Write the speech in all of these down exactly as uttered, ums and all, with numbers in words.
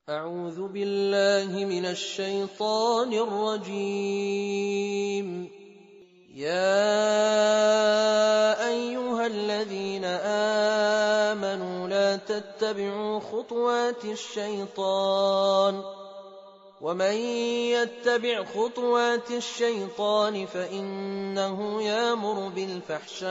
أعوذ بالله من الشيطان الرجيم. يا أيها الذين آمنوا لا تتبعوا خطوات الشيطان ومن يتبع خطوات الشيطان فإنه يأمر بالفحشاء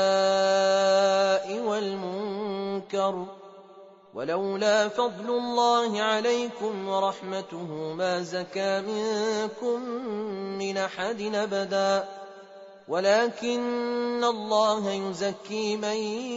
والمنكر ولولا فضل الله عليكم ورحمته ما زكى منكم من أحد أبدا ولكن الله يزكي من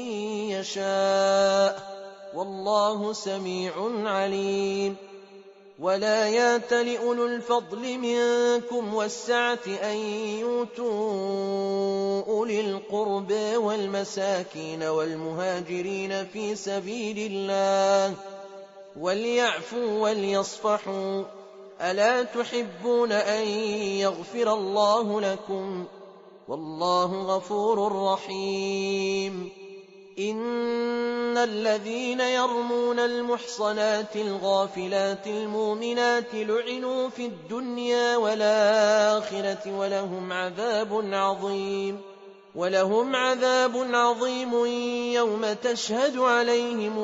يشاء والله سميع عليم. ولا يات لأولو الفضل منكم والسعة أن يؤتوا أولي القرب والمساكين والمهاجرين في سبيل الله وليعفوا وليصفحوا ألا تحبون أن يغفر الله لكم والله غفور رحيم. إن الذين يرمون المحصنات الغافلات المؤمنات لعنوا في الدنيا والآخرة ولهم عذاب عظيم ولهم عذاب عظيم يوم تشهد عليهم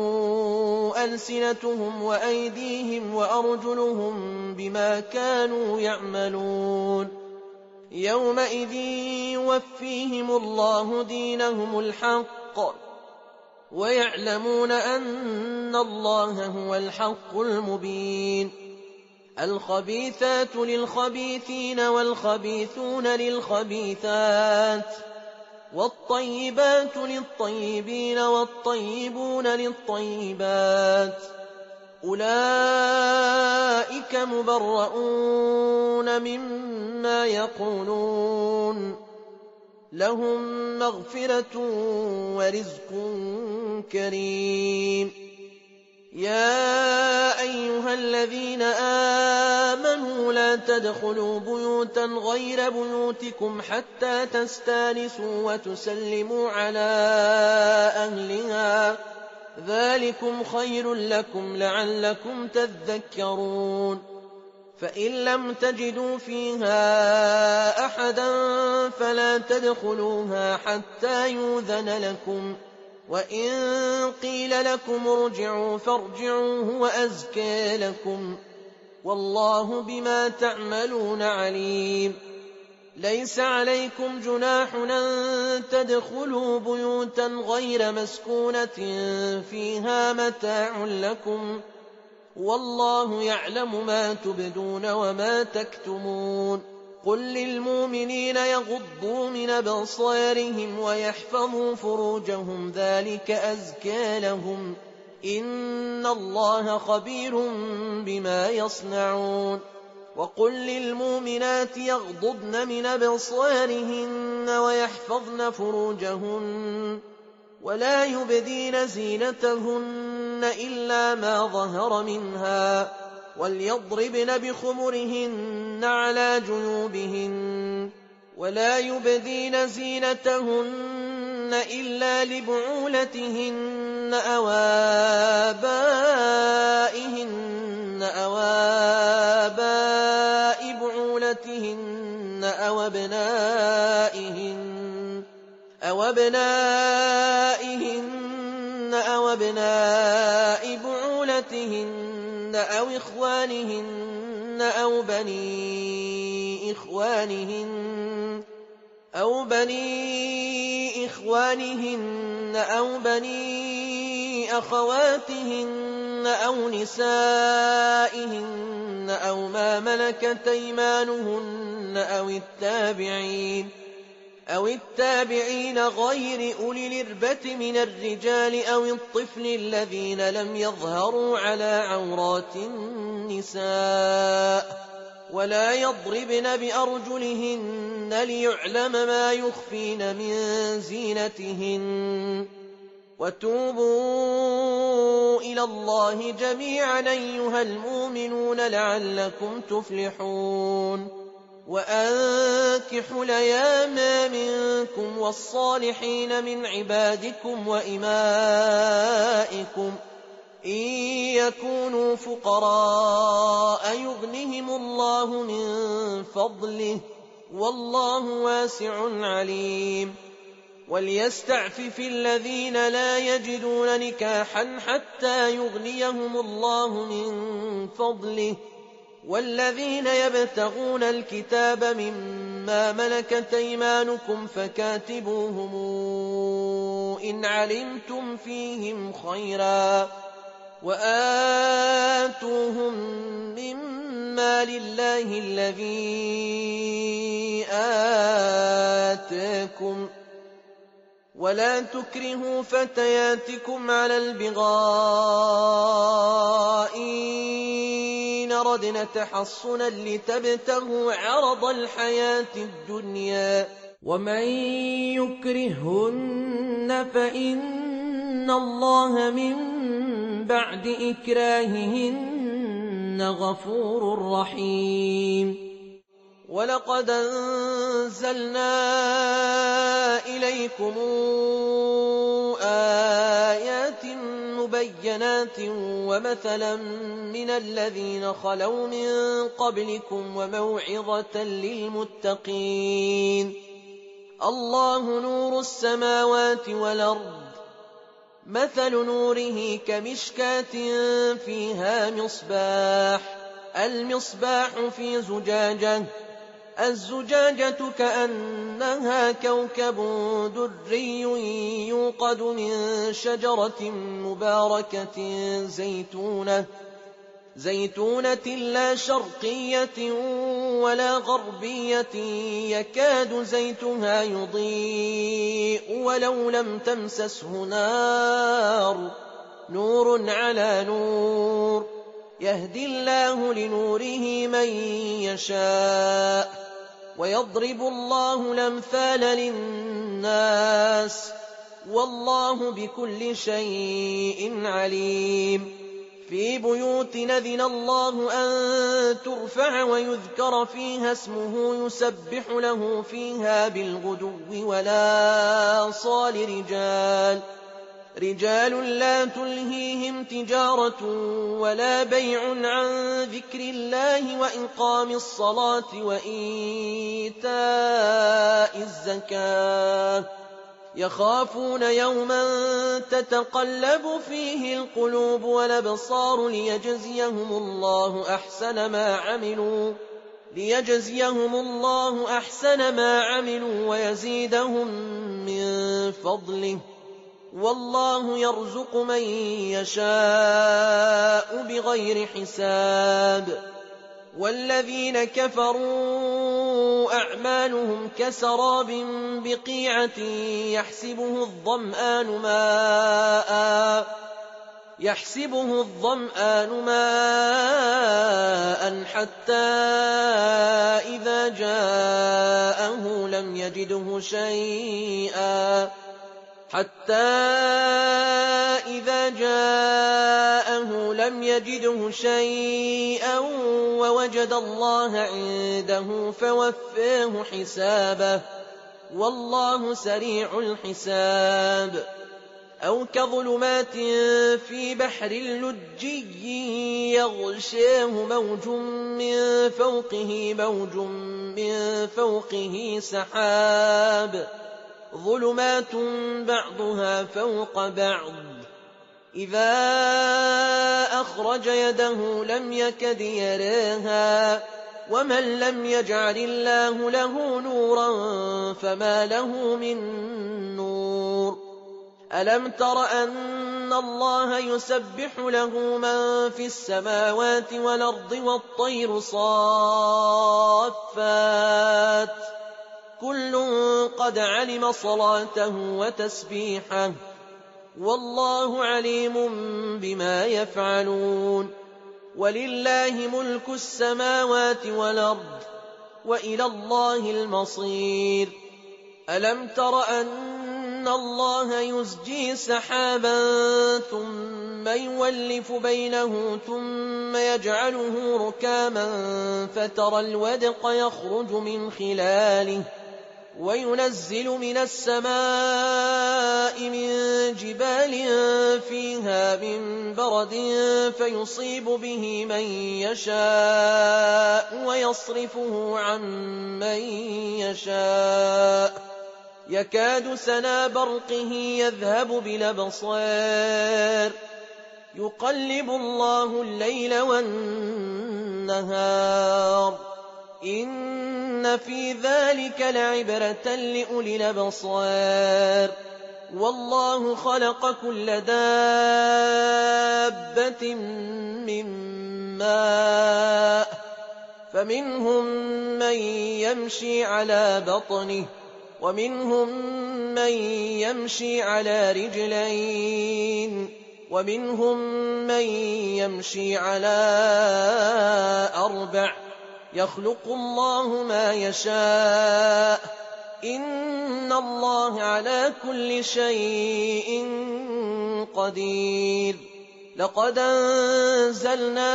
ألسنتهم وأيديهم وأرجلهم بما كانوا يعملون يومئذ يوفيهم الله دينهم الحق ويعلمون أن الله هو الحق المبين. الخبيثات للخبيثين والخبيثون للخبيثات والطيبات للطيبين والطيبون للطيبات أولئك مبرؤون مما يقولون لهم مغفرة ورزق كريم. يا أيها الذين آمنوا لا تدخلوا بيوتا غير بيوتكم حتى تستانسوا وتسلموا على أهلها ذلكم خير لكم لعلكم تذكرون. فإن لم تجدوا فيها أحدا فلا تدخلوها حتى يؤذن لكم وإن قيل لكم ارجعوا فارجعوا هو أزكى لكم والله بما تعملون عليم. ليس عليكم جناح أن تدخلوا بيوتا غير مسكونة فيها متاع لكم والله يعلم ما تبدون وما تكتمون. قل للمؤمنين يغضوا من أبصارهم ويحفظوا فروجهم ذلك أزكى لهم إن الله خبير بما يصنعون. وقل للمؤمنات يغضضن من أبصارهن ويحفظن فروجهن ولا يبدين زينتهن إلا ما ظهر منها وليضربن بخمرهن على جيوبهن ولا يبدين زينتهن إلا لبعولتهن أو آبائهن أو آباء بعولتهن أو أبنائهن أو أبنائهن أو أبناء بعولتهن أو إخوانهن أو بني إخوانهن أو بني إخوانهن أو بني أخواتهن أو نسائهن أو ما ملكت أيمانهن أو التابعين أو التابعين غير أولي الإربة من الرجال أو الطفل الذين لم يظهروا على عورات النساء ولا يضربن بأرجلهن ليعلم ما يخفين من زينتهن. وتوبوا إلى الله جميعا أيها المؤمنون لعلكم تفلحون. وأنكحوا الأيام منكم والصالحين من عبادكم وإمائكم إن يكونوا فقراء يغنهم الله من فضله والله واسع عليم وليستعفف الذين لا يجدون نكاحا حتى يغنيهم الله من فضله والذين يبتغون الكتاب مما ملكت أيمانكم فكاتبوهم إن علمتم فيهم خيرا وآتوهم مما لله الذي آتاكم ولا تكرهوا فتياتكم على البغاء إن ردنا تحصنا لتبتغوا عرض الحياة الدنيا ومن يكرهن فإن الله من بعد إكراههن غفور رحيم ولقد أنزلنا إليكم آيات مبينات ومثلا من الذين خلوا من قبلكم وموعظة للمتقين الله نور السماوات والأرض مثل نوره كمشكاة فيها مصباح المصباح في زجاجة الزجاجة كأنها كوكب دري يوقد من شجرة مباركة زيتونة زيتونة لا شرقية ولا غربية يكاد زيتها يضيء ولو لم تمسسه نار نور على نور يهدي الله لنوره من يشاء ويضرب الله الأمثال للناس والله بكل شيء عليم في بيوت نذن الله أن ترفع ويذكر فيها اسمه يسبح له فيها بالغدو ولا صال رجال رجال لا تلهيهم تجارة ولا بيع عن ذكر الله وإقام الصلاة وإيتاء الزكاة يخافون يوما تتقلب فيه القلوب والأبصار ليجزيهم الله أحسن ما عملوا ليجزيهم الله أحسن ما عملوا ويزيدهم من فضله والله يرزق من يشاء بغير حساب والذين كفروا أعمالهم كسراب بقيعة يحسبه الظمآن ماء يحسبه الظمآن ماء حتى إذا جاءه لم يجده شيئا حتى إذا جاءه لم يجده شيئا ووجد الله عنده فوفاه حسابه والله سريع الحساب أو كظلمات في بحر لجي يغشاه موج من فوقه موج من فوقه سحاب ظلمات بعضها فوق بعض إذا أخرج يده لم يكد يراها ومن لم يجعل الله له نورا فما له من نور ألم تر أن الله يسبح له من في السماوات والأرض والطير صافات كل قد علم صلاته وتسبيحه والله عليم بما يفعلون ولله ملك السماوات والأرض وإلى الله المصير ألم تر أن الله يزجي سحابا ثم يولف بينه ثم يجعله ركاما فترى الودق يخرج من خلاله وينزل من السماء من جبال فيها من برد فيصيب به من يشاء ويصرفه عن من يشاء يكاد سنا برقه يذهب بالأبصار يقلب الله الليل والنهار إن في ذلك لعبرة لأولي الأبصار والله خلق كل دابة من ماء فمنهم من يمشي على بطنه ومنهم من يمشي على رجلين ومنهم من يمشي على أربع يخلق الله ما يشاء إن الله على كل شيء قدير لقد أنزلنا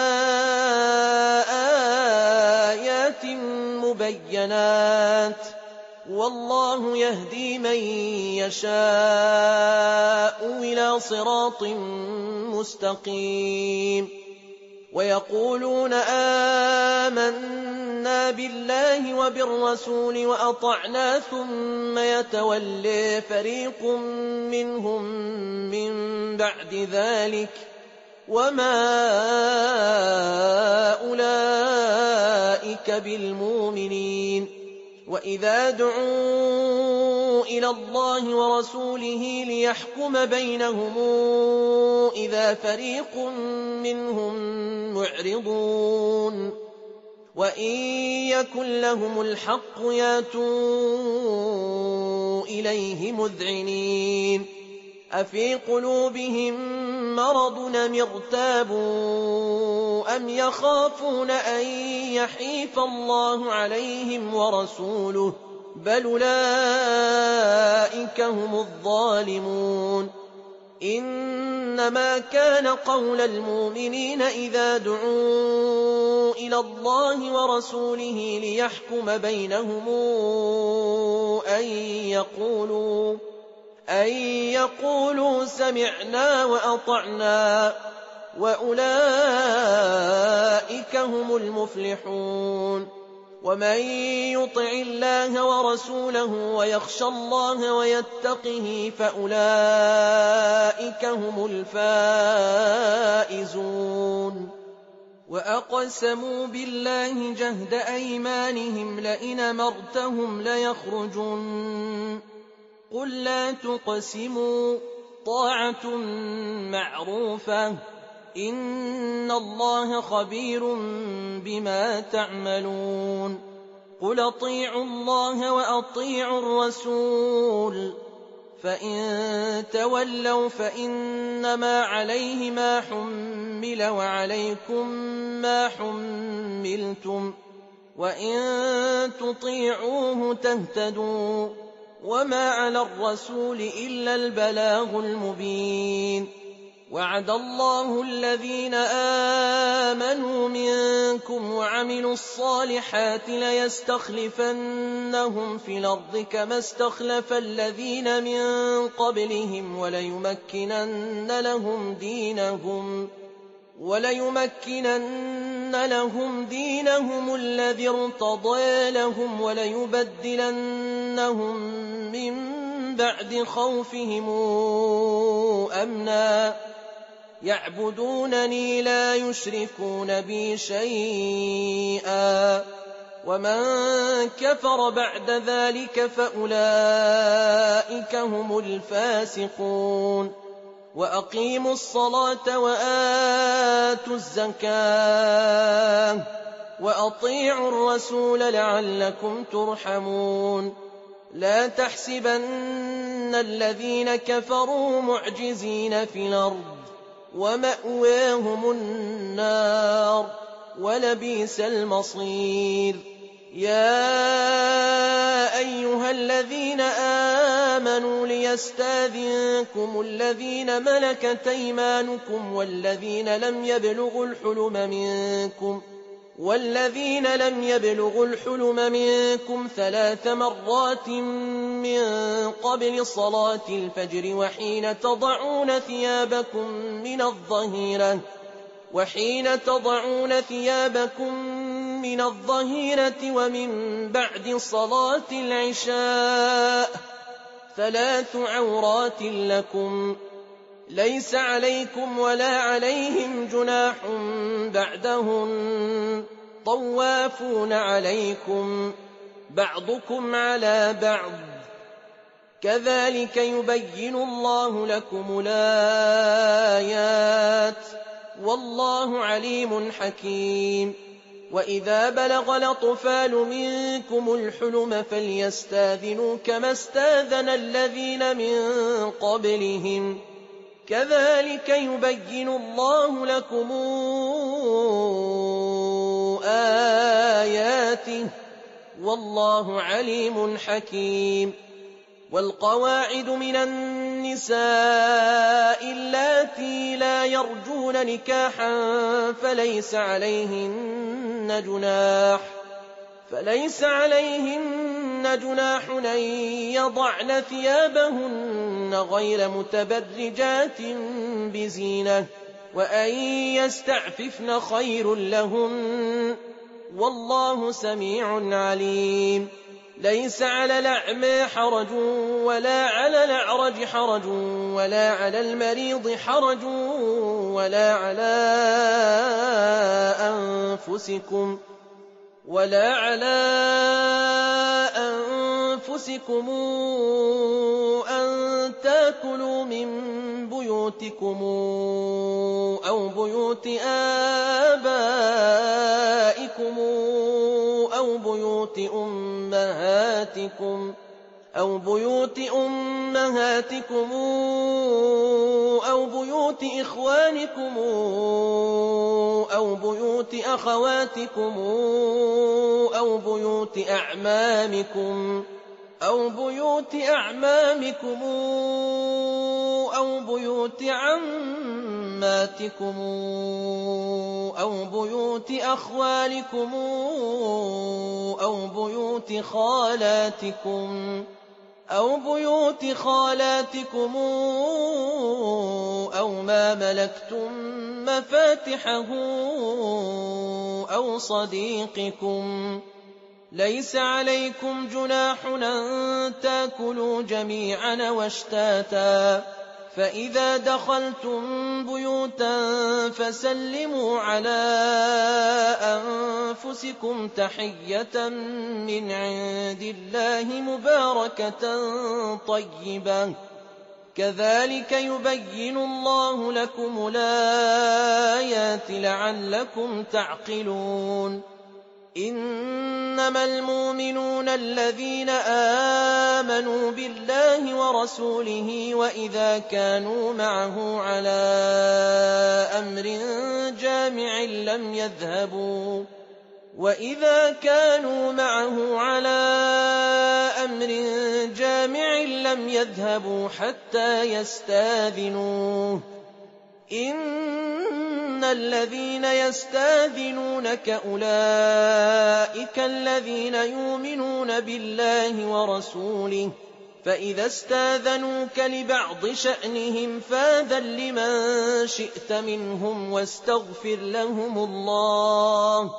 آيات مبينات والله يهدي من يشاء إلى صراط مستقيم ويقولون آمنا بالله وبالرسول وأطعنا ثم يتولي فريق منهم من بعد ذلك وما أولئك بالمؤمنين وإذا دعوا إلى الله ورسوله ليحكم بينهم إذا فريق منهم معرضون وإن يكن لهم الحق ياتوا إليه مذعنين أفي قلوبهم مرض أم ارتابوا أم يخافون أن يحيف الله عليهم ورسوله بل أولئك هم الظالمون إنما كان قول المؤمنين إذا دعوا إلى الله ورسوله ليحكم بينهم أن يقولوا أن يقولوا سمعنا وأطعنا وأولئك هم المفلحون ومن يطع الله ورسوله ويخشى الله ويتقه فأولئك هم الفائزون وأقسموا بالله جهد أيمانهم لئن أمرتهم ليخرجن قل لا تقسموا طاعة معروفة إن الله خبير بما تعملون قل أطيعوا الله وأطيعوا الرسول فإن تولوا فإنما عليه ما حمل وعليكم ما حملتم وإن تطيعوه تهتدوا وما على الرسول إلا البلاغ المبين وعد الله الذين آمنوا منكم وعملوا الصالحات ليستخلفنهم في الأرض كما استخلف الذين من قبلهم وليمكنن لهم دينهم وليمكنن لهم دينهم الذي ارتضى لهم وليبدلنهم من بعد خوفهم أمنا يعبدونني لا يشركون بي شيئا ومن كفر بعد ذلك فأولئك هم الفاسقون وأقيموا الصلاة وآتوا الزكاة وأطيعوا الرسول لعلكم ترحمون لا تحسبن الذين كفروا معجزين في الأرض ومأواهم النار ولبئس المصير يا أيها الذين آمنوا ليستاذنكم الذين ملكت أيمانكم والذين لم يبلغوا الحلم منكم والذين لم يبلغوا الحلم منكم ثلاث مرات من قبل صلاة الفجر وحين تضعون ثيابكم من الظهيرة وحين تضعون ثيابكم من الظهيرة ومن بعد صلاة العشاء ثلاث عورات لكم ليس عليكم ولا عليهم جناح بعدهن طوافون عليكم بعضكم على بعض كذلك يبين الله لكم الآيات والله عليم حكيم وإذا بلغ الأطفال منكم الحلم فليستاذنوا كما استاذن الذين من قبلهم كذلك يبين الله لكم آياته والله عليم حكيم والقواعد من النساء اللاتي لا يرجون نكاحا فليس عليهن جناح فليس عليهن جناح أن يضعن ثيابهن غير متبرجات بزينة وأن يستعففن خير لهن والله سميع عليم ليس على الأعمى حرج ولا على الأعرج حرج ولا على المريض حرج ولا على أنفسكم ولا على أنفسكم أن تأكلوا من بيوتكم أو بيوت آبائكم أو بيوت أمهاتكم أو بيوت أمهاتكم أو بيوت إخوانكم أو بيوت أخواتكم أو بيوت أعمامكم أو بيوت أعمامكم أو بيوت عماتكم أو بيوت أخوالكم أو بيوت خالاتكم أو بيوت خالاتكم أو ما ملكتم مفاتحه أو صديقكم ليس عليكم جناح أن تأكلوا جميعا واشتاتا فإذا دخلتم بيوتا فسلموا على أنفسكم تحية من عند الله مباركة طيبة كذلك يبين الله لكم الآيات لعلكم تعقلون إنما المؤمنون الذين آمنوا بالله ورسوله وإذا كانوا معه على أمر جامع لم يذهبوا وإذا كانوا معه على أمر جامع لم يذهبوا حتى يستاذنوه إن الذين يستاذنونك أولئك الذين يؤمنون بالله ورسوله فإذا استاذنوك لبعض شأنهم فاذن لمن شئت منهم واستغفر لهم الله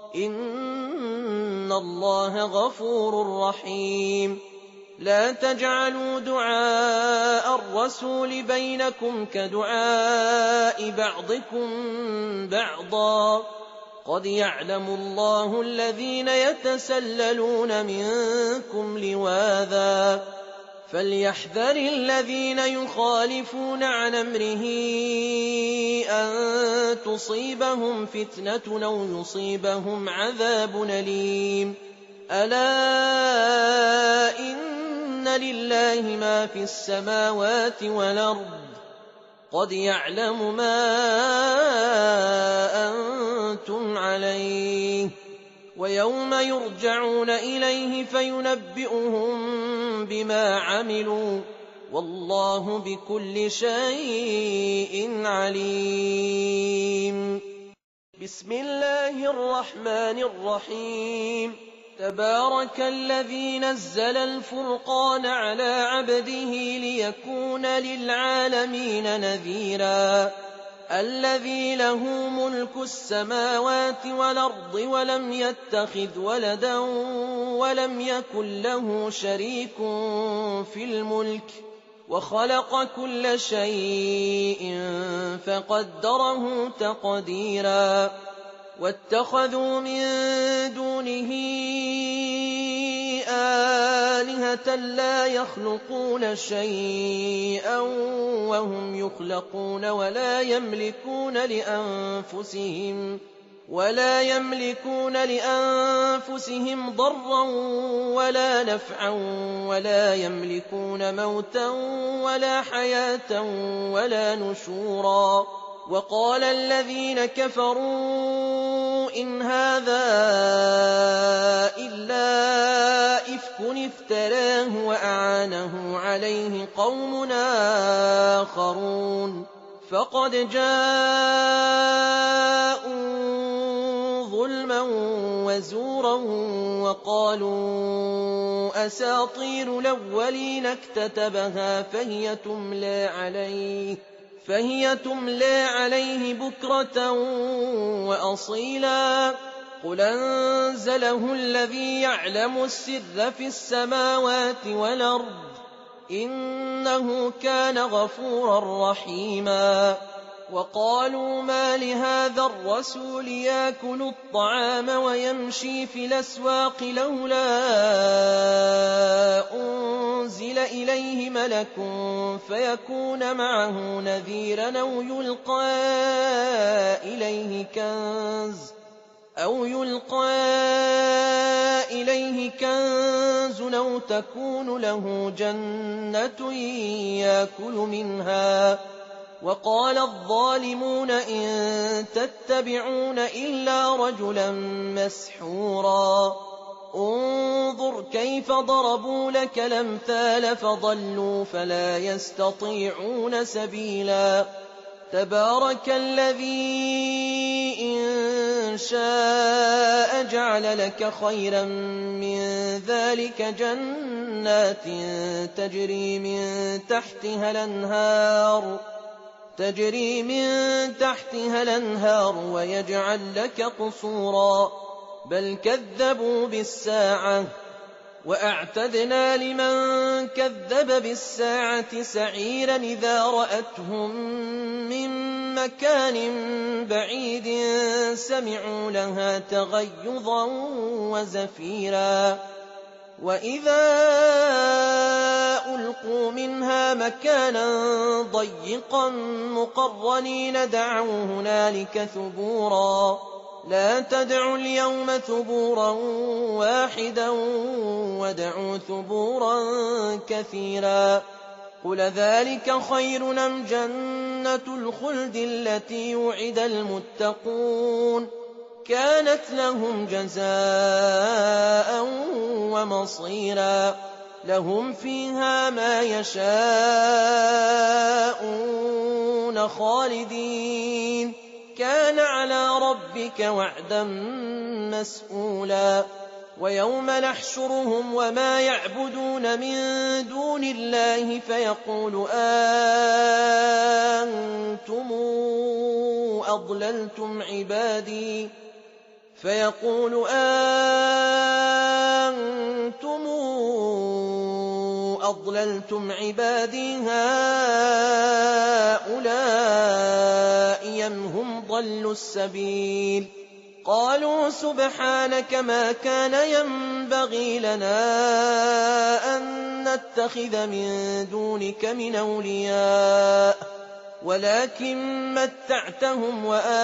إن الله غفور رحيم لا تجعلوا دعاء الرسول بينكم كدعاء بعضكم بعضا قد يعلم الله الذين يتسللون منكم لواذا فليحذر الذين يخالفون عن أمره أن تصيبهم فتنة أو يصيبهم عذاب أليم ألا إن لله ما في السماوات والأرض قد يعلم ما أنتم عليه ويوم يرجعون إليه فينبئهم بما عملوا والله بكل شيء عليم بسم الله الرحمن الرحيم تبارك الذي نزل الفرقان على عبده ليكون للعالمين نذيرا الذي له ملك السماوات والأرض ولم يتخذ ولدا ولم يكن له شريك في الملك وخلق كل شيء فقدره تقديرا واتخذوا من دونه آلهة لا يخلقون شيئا وهم يخلقون ولا يملكون لأنفسهم ولا يملكون لأنفسهم ضرا ولا نفعا ولا يملكون موتا ولا حياة ولا نشورا وقال الذين كفروا إن هذا إلا إفك افتراه وأعانه عليه قوم آخرون فقد جاءوا ظلما وزورا وقالوا أساطير الأولين اكتتبها فهي تملى عليه فهي تملى عليه بكرة وأصيلا قل أنزله الذي يعلم السر في السماوات والأرض إنه كان غفورا رحيما وقالوا ما لهذا الرسول يأكل الطعام ويمشي في الأسواق لولا أنزل إليه ملك فيكون معه نذيرا أو يلقى إليه كنز أو يلقى إليه كنز أو تكون له جنة يأكل منها وقال الظالمون إن تتبعون إلا رجلا مسحورا انظر كيف ضربوا لك الأمثال فضلوا فلا يستطيعون سبيلا تبارك الذي إن شاء جعل لك خيرا من ذلك جنات تجري من تحتها الأنهار تجري من تحتها الأنهار ويجعل لك قصورا بل كذبوا بالساعة وأعتدنا لمن كذب بالساعة سعيرا إذا رأتهم من مكان بعيد سمعوا لها تغيظا وزفيرا وإذا ألقوا منها مكانا ضيقا مقرنين دعوا هنالك ثبورا لا تدعوا اليوم ثبورا واحدا ودعوا ثبورا كثيرا قل ذلك خير أم جنة الخلد التي وعد المتقون كانت لهم جزاء ومصيرا لهم فيها ما يشاءون خالدين كان على ربك وعدا مسئولا ويوم نحشرهم وما يعبدون من دون الله فيقول أنتم أضللتم عبادي فيقول أنتم أضللتم عبادي هؤلاء أم هم ضلوا السبيل قالوا سبحانك ما كان ينبغي لنا أن نتخذ من دونك من أولياء ولكن متعتهم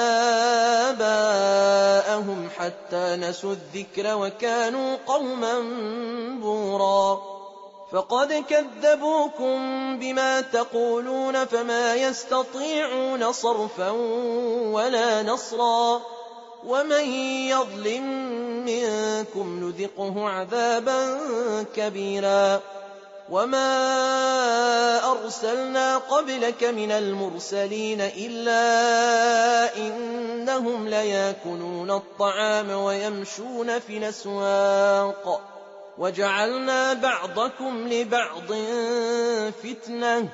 وآباءهم حتى نسوا الذكر وكانوا قوما بورا فقد كذبوكم بما تقولون فما يستطيعون صرفا ولا نصرا ومن يظلم منكم نذقه عذابا كبيرا وما أرسلنا قبلك من المرسلين إلا إنهم ليأكلون الطعام ويمشون في الأسواق وجعلنا بعضكم لبعض فتنة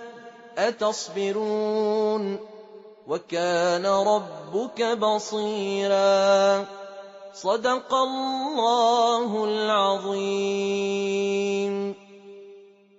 أتصبرون وكان ربك بصيرا. صدق الله العظيم.